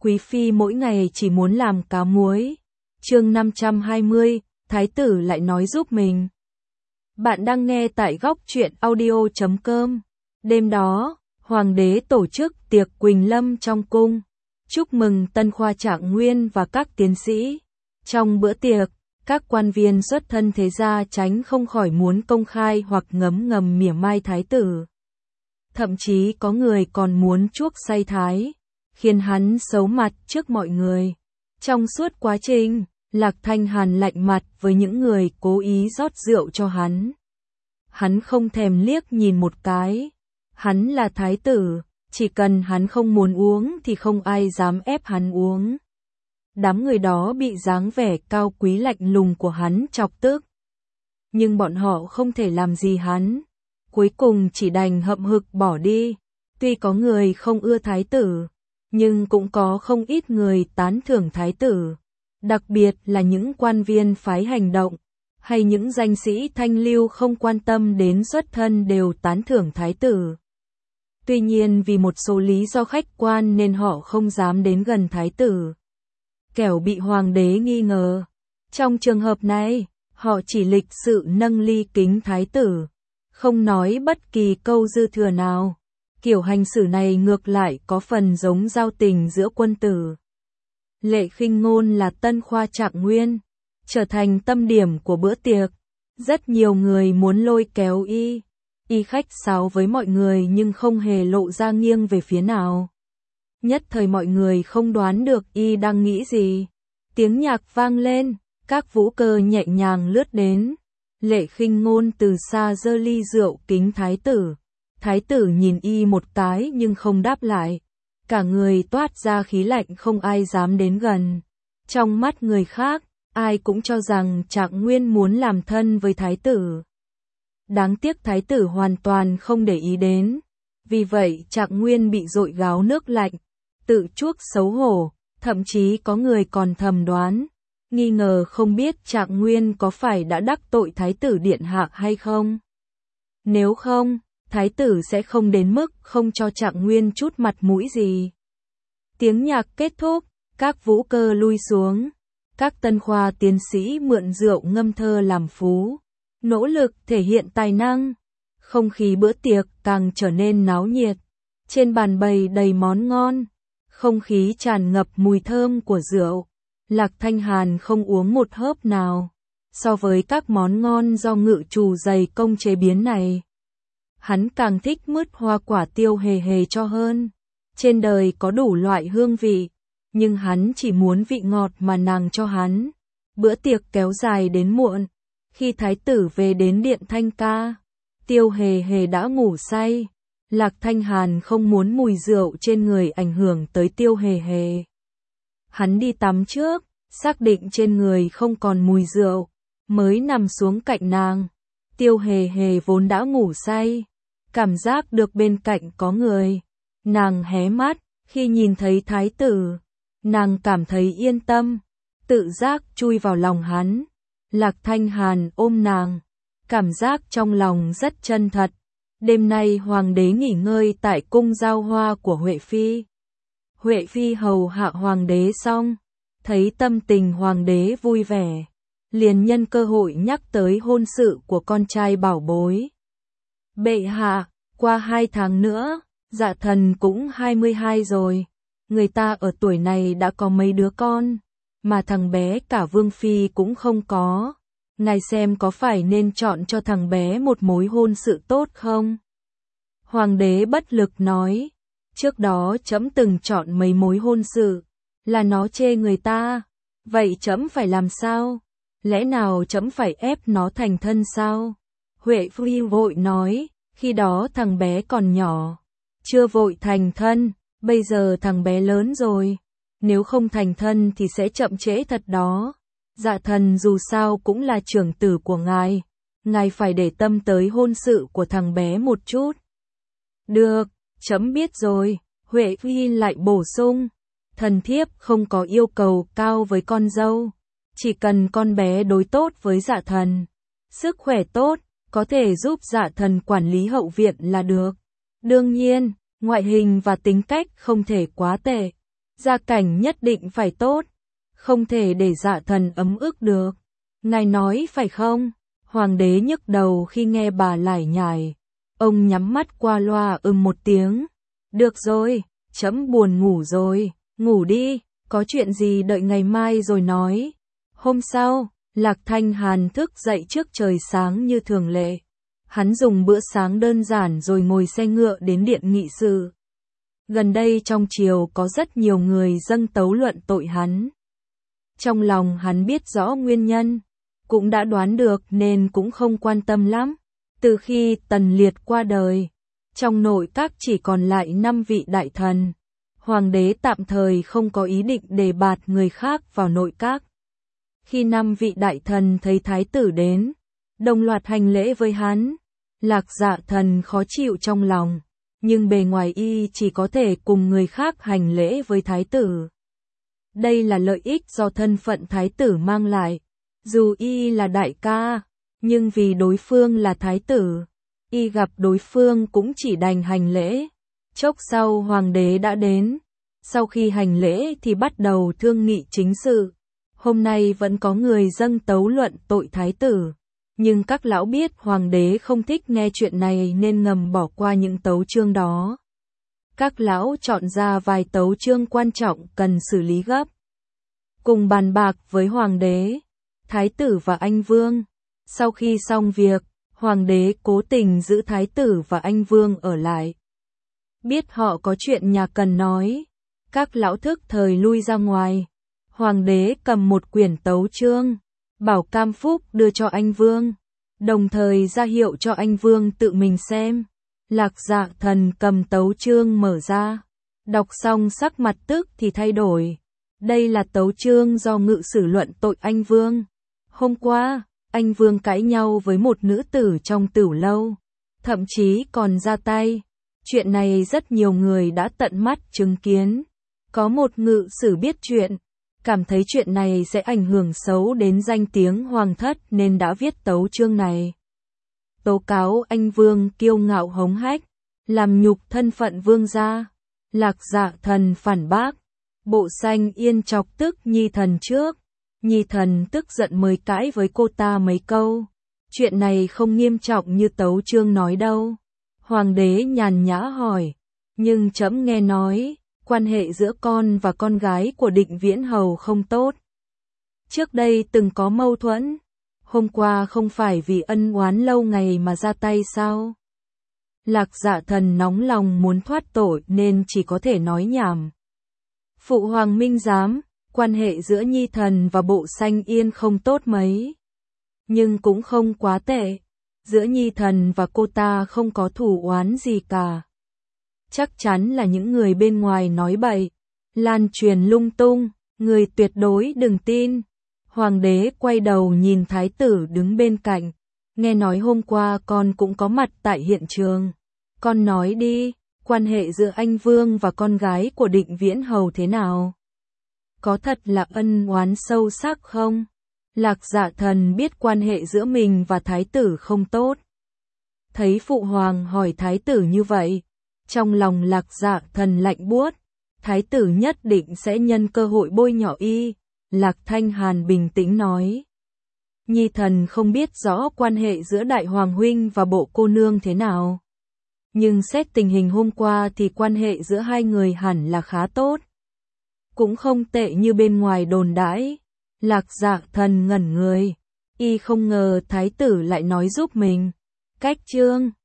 Quý phi mỗi ngày chỉ muốn làm cá muối. Chương 520, thái tử lại nói giúp mình. Bạn đang nghe tại góc truyện audio.com. Đêm đó, hoàng đế tổ chức tiệc Quỳnh Lâm trong cung, chúc mừng Tân Khoa Trạng Nguyên và các tiến sĩ. Trong bữa tiệc, các quan viên xuất thân thế gia tránh không khỏi muốn công khai hoặc ngấm ngầm mỉa mai thái tử. Thậm chí có người còn muốn chuốc say thái, khiến hắn xấu mặt trước mọi người. Trong suốt quá trình, Lạc Thanh Hàn lạnh mặt với những người cố ý rót rượu cho hắn. Hắn không thèm liếc nhìn một cái. Hắn là thái tử, chỉ cần hắn không muốn uống thì không ai dám ép hắn uống. Đám người đó bị dáng vẻ cao quý lạnh lùng của hắn chọc tức. Nhưng bọn họ không thể làm gì hắn. Cuối cùng chỉ đành hậm hực bỏ đi. Tuy có người không ưa thái tử, nhưng cũng có không ít người tán thưởng thái tử. Đặc biệt là những quan viên phái hành động, hay những danh sĩ thanh lưu không quan tâm đến xuất thân đều tán thưởng thái tử. Tuy nhiên vì một số lý do khách quan nên họ không dám đến gần thái tử, kẻo bị hoàng đế nghi ngờ. Trong trường hợp này, họ chỉ lịch sự nâng ly kính thái tử, không nói bất kỳ câu dư thừa nào. Kiểu hành xử này ngược lại có phần giống giao tình giữa quân tử. Lệ Khinh Ngôn là Tân Khoa Trạng Nguyên, trở thành tâm điểm của bữa tiệc. Rất nhiều người muốn lôi kéo y khách sáo với mọi người nhưng không hề lộ ra nghiêng về phía nào. Nhất thời mọi người không đoán được y đang nghĩ gì. Tiếng nhạc vang lên, các vũ cơ nhẹ nhàng lướt đến. Lệ Khinh Ngôn từ xa giơ ly rượu kính thái tử. Thái tử nhìn y một cái nhưng không đáp lại. Cả người toát ra khí lạnh không ai dám đến gần. Trong mắt người khác, ai cũng cho rằng Trạng Nguyên muốn làm thân với thái tử. Đáng tiếc thái tử hoàn toàn không để ý đến. Vì vậy Trạng Nguyên bị dội gáo nước lạnh, tự chuốc xấu hổ, thậm chí có người còn thầm đoán, nghi ngờ không biết Trạng Nguyên có phải đã đắc tội thái tử điện hạ hay không. Nếu không, thái tử sẽ không đến mức không cho Trạng Nguyên chút mặt mũi gì. Tiếng nhạc kết thúc, các vũ cơ lui xuống. Các tân khoa tiến sĩ mượn rượu ngâm thơ làm phú, nỗ lực thể hiện tài năng. Không khí bữa tiệc càng trở nên náo nhiệt. Trên bàn bày đầy món ngon, không khí tràn ngập mùi thơm của rượu. Lạc Thanh Hàn không uống một hớp nào. So với các món ngon do ngự trù dày công chế biến này, hắn càng thích mứt hoa quả Tiêu Hề Hề cho hơn. Trên đời có đủ loại hương vị, nhưng hắn chỉ muốn vị ngọt mà nàng cho hắn. Bữa tiệc kéo dài đến muộn. Khi thái tử về đến điện Thanh Ca, Tiêu Hề Hề đã ngủ say. Lạc Thanh Hàn không muốn mùi rượu trên người ảnh hưởng tới Tiêu Hề Hề. Hắn đi tắm trước, xác định trên người không còn mùi rượu, mới nằm xuống cạnh nàng. Tiêu Hề Hề vốn đã ngủ say, cảm giác được bên cạnh có người. Nàng hé mắt, khi nhìn thấy thái tử, nàng cảm thấy yên tâm, tự giác chui vào lòng hắn. Lạc Thanh Hàn ôm nàng, cảm giác trong lòng rất chân thật. Đêm nay hoàng đế nghỉ ngơi tại cung giao hoa của Huệ Phi. Huệ Phi hầu hạ hoàng đế xong, thấy tâm tình hoàng đế vui vẻ, liền nhân cơ hội nhắc tới hôn sự của con trai bảo bối. Bệ hạ, qua 2 tháng nữa, Dạ Thần cũng 22 rồi. Người ta ở tuổi này đã có mấy đứa con, mà thằng bé cả Vương Phi cũng không có. Ngài xem có phải nên chọn cho thằng bé một mối hôn sự tốt không? Hoàng đế bất lực nói, trước đó trẫm từng chọn mấy mối hôn sự, là nó chê người ta. Vậy trẫm phải làm sao? Lẽ nào trẫm phải ép nó thành thân sao? Huệ Phi vội nói, khi đó thằng bé còn nhỏ, chưa vội thành thân, bây giờ thằng bé lớn rồi. Nếu không thành thân thì sẽ chậm trễ thật đó. Dạ Thần dù sao cũng là trưởng tử của ngài phải để tâm tới hôn sự của thằng bé một chút. Được, trẫm biết rồi. Huệ Phi lại bổ sung, thần thiếp không có yêu cầu cao với con dâu, chỉ cần con bé đối tốt với Dạ Thần, sức khỏe tốt, có thể giúp Dạ Thần quản lý hậu viện là được. Đương nhiên, ngoại hình và tính cách không thể quá tệ. Gia cảnh nhất định phải tốt, không thể để Dạ Thần ấm ức được. Ngài nói phải không? Hoàng đế nhức đầu khi nghe bà lải nhải. Ông nhắm mắt qua loa một tiếng. Được rồi, trẫm buồn ngủ rồi, ngủ đi, có chuyện gì đợi ngày mai rồi nói. Hôm sau, Lạc Thanh Hàn thức dậy trước trời sáng như thường lệ. Hắn dùng bữa sáng đơn giản rồi ngồi xe ngựa đến điện nghị sự. Gần đây trong triều có rất nhiều người dâng tấu luận tội hắn. Trong lòng hắn biết rõ nguyên nhân, cũng đã đoán được nên cũng không quan tâm lắm. Từ khi Tần Liệt qua đời, trong nội các chỉ còn lại 5 vị đại thần. Hoàng đế tạm thời không có ý định đề bạt người khác vào nội các. Khi 5 vị đại thần thấy thái tử đến, đồng loạt hành lễ với hắn, Lạc Dạ Thần khó chịu trong lòng, nhưng bề ngoài y chỉ có thể cùng người khác hành lễ với thái tử. Đây là lợi ích do thân phận thái tử mang lại. Dù y là đại ca, nhưng vì đối phương là thái tử, y gặp đối phương cũng chỉ đành hành lễ. Chốc sau hoàng đế đã đến, sau khi hành lễ thì bắt đầu thương nghị chính sự. Hôm nay vẫn có người dâng tấu luận tội thái tử, nhưng các lão biết hoàng đế không thích nghe chuyện này nên ngầm bỏ qua những tấu chương đó. Các lão chọn ra vài tấu chương quan trọng cần xử lý gấp. Cùng bàn bạc với hoàng đế, thái tử và anh vương. Sau khi xong việc, hoàng đế cố tình giữ thái tử và anh vương ở lại. Biết họ có chuyện nhà cần nói, các lão thức thời lui ra ngoài. Hoàng đế cầm một quyển tấu chương, bảo Cam Phúc đưa cho anh vương, đồng thời ra hiệu cho anh vương tự mình xem. Lạc Dạ Thần cầm tấu chương mở ra, đọc xong sắc mặt tức thì thay đổi. Đây là tấu chương do ngự sử luận tội anh vương. Hôm qua, anh vương cãi nhau với một nữ tử trong tửu lâu, thậm chí còn ra tay. Chuyện này rất nhiều người đã tận mắt chứng kiến. Có một ngự sử biết chuyện, cảm thấy chuyện này sẽ ảnh hưởng xấu đến danh tiếng hoàng thất nên đã viết tấu chương này. Tố cáo anh vương kiêu ngạo hống hách, làm nhục thân phận vương gia. Lạc Dạ Thần phản bác. Bộ Xanh Yên chọc tức Nhi Thần trước. Nhi Thần tức giận mới cãi với cô ta mấy câu. Chuyện này không nghiêm trọng như tấu chương nói đâu. Hoàng đế nhàn nhã hỏi. Nhưng trẫm nghe nói, quan hệ giữa con và con gái của Định Viễn Hầu không tốt. Trước đây từng có mâu thuẫn. Hôm qua không phải vì ân oán lâu ngày mà ra tay sao? Lạc Dạ Thần nóng lòng muốn thoát tội nên chỉ có thể nói nhảm. Phụ hoàng minh giám, quan hệ giữa Nhi Thần và Bộ Xanh Yên không tốt mấy. Nhưng cũng không quá tệ. Giữa Nhi Thần và cô ta không có thù oán gì cả. Chắc chắn là những người bên ngoài nói bậy, lan truyền lung tung, người tuyệt đối đừng tin. Hoàng đế quay đầu nhìn thái tử đứng bên cạnh. Nghe nói hôm qua con cũng có mặt tại hiện trường. Con nói đi, quan hệ giữa anh vương và con gái của Định Viễn Hầu thế nào? Có thật là ân oán sâu sắc không? Lạc Dạ Thần biết quan hệ giữa mình và thái tử không tốt. Thấy phụ hoàng hỏi thái tử như vậy, trong lòng Lạc Dạ Thần lạnh buốt. Thái tử nhất định sẽ nhân cơ hội bôi nhọ y. Lạc Thanh Hàn bình tĩnh nói. Nhi Thần không biết rõ quan hệ giữa đại hoàng huynh và bộ cô nương thế nào. Nhưng xét tình hình hôm qua thì quan hệ giữa hai người hẳn là khá tốt. Cũng không tệ như bên ngoài đồn đãi. Lạc Dạ Thần ngẩn người. Y không ngờ thái tử lại nói giúp mình. Cách chương